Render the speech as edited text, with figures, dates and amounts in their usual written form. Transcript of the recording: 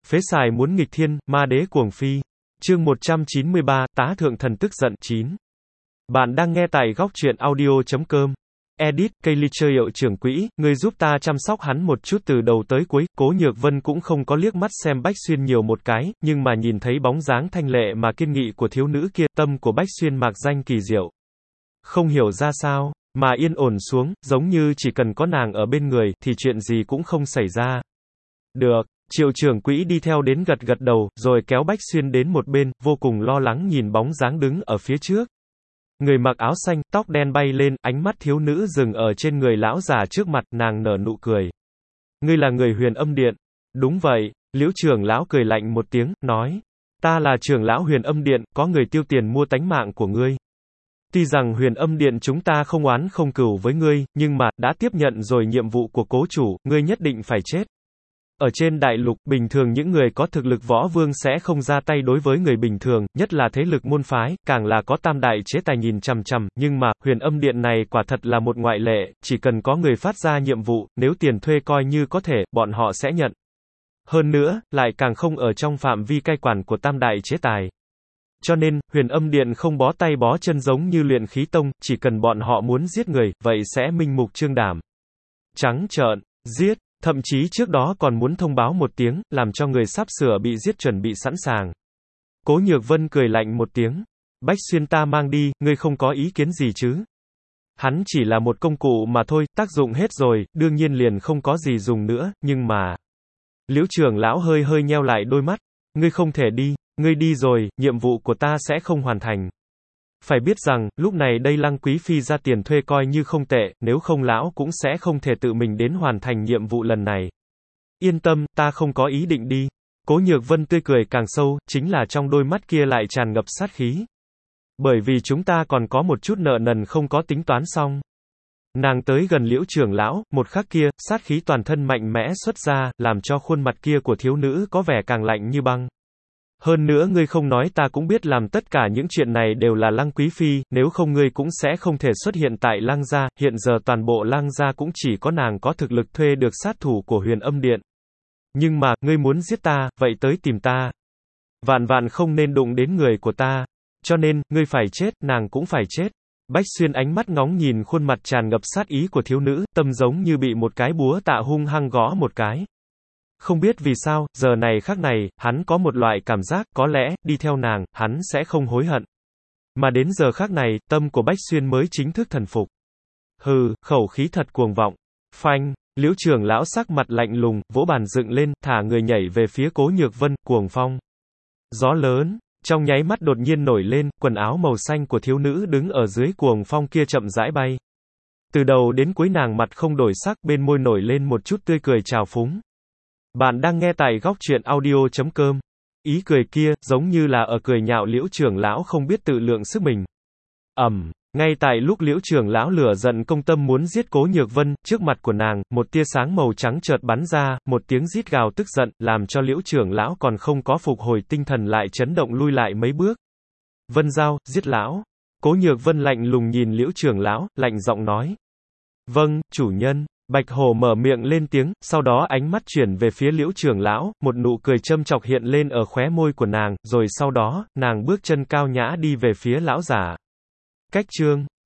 Phế xài muốn nghịch thiên, ma đế cuồng phi. Chương 193, tá thượng thần tức giận 9. Bạn đang nghe tại góc truyện audio.com. Edit, Kaylee chơi hiệu trưởng quỹ, người giúp ta chăm sóc hắn một chút từ đầu tới cuối. Cố Nhược Vân cũng không có liếc mắt xem Bách Xuyên nhiều một cái, nhưng mà nhìn thấy bóng dáng thanh lệ mà kiên nghị của thiếu nữ kia, tâm của Bách Xuyên mạc danh kỳ diệu. Không hiểu ra sao, mà yên ổn xuống, giống như chỉ cần có nàng ở bên người, thì chuyện gì cũng không xảy ra. Được. Triệu trưởng quỹ đi theo đến gật gật đầu, rồi kéo Bách Xuyên đến một bên, vô cùng lo lắng nhìn bóng dáng đứng ở phía trước. Người mặc áo xanh, tóc đen bay lên, ánh mắt thiếu nữ dừng ở trên người lão già trước mặt, nàng nở nụ cười. Ngươi là người Huyền Âm Điện. Đúng vậy, Liễu trưởng lão cười lạnh một tiếng, nói. Ta là trưởng lão Huyền Âm Điện, có người tiêu tiền mua tánh mạng của ngươi. Tuy rằng Huyền Âm Điện chúng ta không oán không cừu với ngươi, nhưng mà, đã tiếp nhận rồi nhiệm vụ của cố chủ, ngươi nhất định phải chết. Ở trên đại lục, bình thường những người có thực lực võ vương sẽ không ra tay đối với người bình thường, nhất là thế lực môn phái, càng là có tam đại chế tài nhìn chằm chằm, nhưng mà, Huyền Âm Điện này quả thật là một ngoại lệ, chỉ cần có người phát ra nhiệm vụ, nếu tiền thuê coi như có thể, bọn họ sẽ nhận. Hơn nữa, lại càng không ở trong phạm vi cai quản của tam đại chế tài. Cho nên, Huyền Âm Điện không bó tay bó chân giống như Luyện Khí Tông, chỉ cần bọn họ muốn giết người, vậy sẽ minh mục trương đảm. Trắng trợn, giết. Thậm chí trước đó còn muốn thông báo một tiếng, làm cho người sắp sửa bị giết chuẩn bị sẵn sàng. Cố Nhược Vân cười lạnh một tiếng. Bách Xuyên ta mang đi, ngươi không có ý kiến gì chứ? Hắn chỉ là một công cụ mà thôi, tác dụng hết rồi, đương nhiên liền không có gì dùng nữa, nhưng mà... Liễu trưởng lão hơi hơi nheo lại đôi mắt. Ngươi không thể đi, ngươi đi rồi, nhiệm vụ của ta sẽ không hoàn thành. Phải biết rằng, lúc này đây Lăng Quý Phi ra tiền thuê coi như không tệ, nếu không lão cũng sẽ không thể tự mình đến hoàn thành nhiệm vụ lần này. Yên tâm, ta không có ý định đi. Cố Nhược Vân tươi cười càng sâu, chính là trong đôi mắt kia lại tràn ngập sát khí. Bởi vì chúng ta còn có một chút nợ nần không có tính toán xong. Nàng tới gần Liễu trưởng lão, một khắc kia, sát khí toàn thân mạnh mẽ xuất ra, làm cho khuôn mặt kia của thiếu nữ có vẻ càng lạnh như băng. Hơn nữa ngươi không nói ta cũng biết làm tất cả những chuyện này đều là Lăng Quý Phi, nếu không ngươi cũng sẽ không thể xuất hiện tại Lăng gia, hiện giờ toàn bộ Lăng gia cũng chỉ có nàng có thực lực thuê được sát thủ của Huyền Âm Điện. Nhưng mà, ngươi muốn giết ta, vậy tới tìm ta. Vạn vạn không nên đụng đến người của ta. Cho nên, ngươi phải chết, nàng cũng phải chết. Bách Xuyên ánh mắt ngóng nhìn khuôn mặt tràn ngập sát ý của thiếu nữ, tâm giống như bị một cái búa tạ hung hăng gõ một cái. Không biết vì sao, giờ này khắc này, hắn có một loại cảm giác, có lẽ, đi theo nàng, hắn sẽ không hối hận. Mà đến giờ khắc này, tâm của Bách Xuyên mới chính thức thần phục. Hừ, khẩu khí thật cuồng vọng. Phanh, Liễu trưởng lão sắc mặt lạnh lùng, vỗ bàn dựng lên, thả người nhảy về phía Cố Nhược Vân, cuồng phong. Gió lớn, trong nháy mắt đột nhiên nổi lên, quần áo màu xanh của thiếu nữ đứng ở dưới cuồng phong kia chậm rãi bay. Từ đầu đến cuối nàng mặt không đổi sắc, bên môi nổi lên một chút tươi cười trào phúng. Bạn đang nghe tại góc truyện audio.com. Ý cười kia, giống như là ở cười nhạo Liễu trưởng lão không biết tự lượng sức mình. Ngay tại lúc Liễu trưởng lão lửa giận công tâm muốn giết Cố Nhược Vân, trước mặt của nàng, một tia sáng màu trắng chợt bắn ra, một tiếng rít gào tức giận, làm cho Liễu trưởng lão còn không có phục hồi tinh thần lại chấn động lui lại mấy bước. Vân Giao, giết lão. Cố Nhược Vân lạnh lùng nhìn Liễu trưởng lão, lạnh giọng nói. Vâng, chủ nhân. Bạch Hổ mở miệng lên tiếng, sau đó ánh mắt chuyển về phía Liễu trưởng lão, một nụ cười châm chọc hiện lên ở khóe môi của nàng, rồi sau đó, nàng bước chân cao nhã đi về phía lão giả. Cách chương